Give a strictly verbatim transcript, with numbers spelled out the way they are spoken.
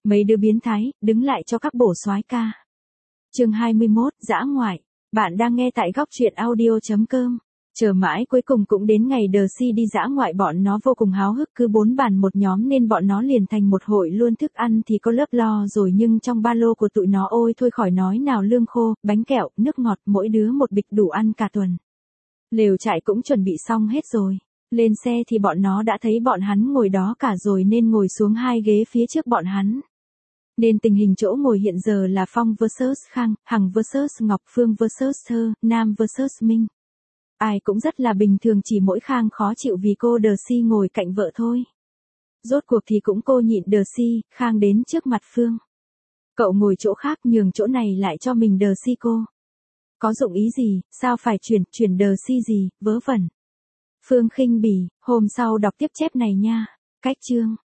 Mấy đứa biến thái, đứng lại cho các bổ soái ca. Chương hai mươi mốt, dã ngoại. Bạn đang nghe tại góc truyện audio chấm com. Chờ mãi cuối cùng cũng đến ngày Đờ-Si đi dã ngoại, bọn nó vô cùng háo hức, cứ bốn bàn một nhóm nên bọn nó liền thành một hội luôn. Thức ăn thì có lớp lo rồi nhưng trong ba lô của tụi nó ôi thôi khỏi nói nào, lương khô, bánh kẹo, nước ngọt, mỗi đứa một bịch đủ ăn cả tuần. Lều trại cũng chuẩn bị xong hết rồi. Lên xe thì bọn nó đã thấy bọn hắn ngồi đó cả rồi nên ngồi xuống hai ghế phía trước bọn hắn. Nên tình hình chỗ ngồi hiện giờ là Phong versus Khang, Hằng versus Ngọc, Phương versus Thơ, Nam versus Minh. Ai cũng rất là bình thường, chỉ mỗi Khang khó chịu vì cô Đờ-Si ngồi cạnh vợ thôi. Rốt cuộc thì cũng cô nhịn Đờ-Si, Khang đến trước mặt Phương. Cậu ngồi chỗ khác nhường chỗ này lại cho mình Đờ-Si cô. Có dụng ý gì, sao phải chuyển, chuyển Đờ-Si gì, vớ vẩn. Phương khinh bỉ, hôm sau đọc tiếp chép này nha. Cách chương.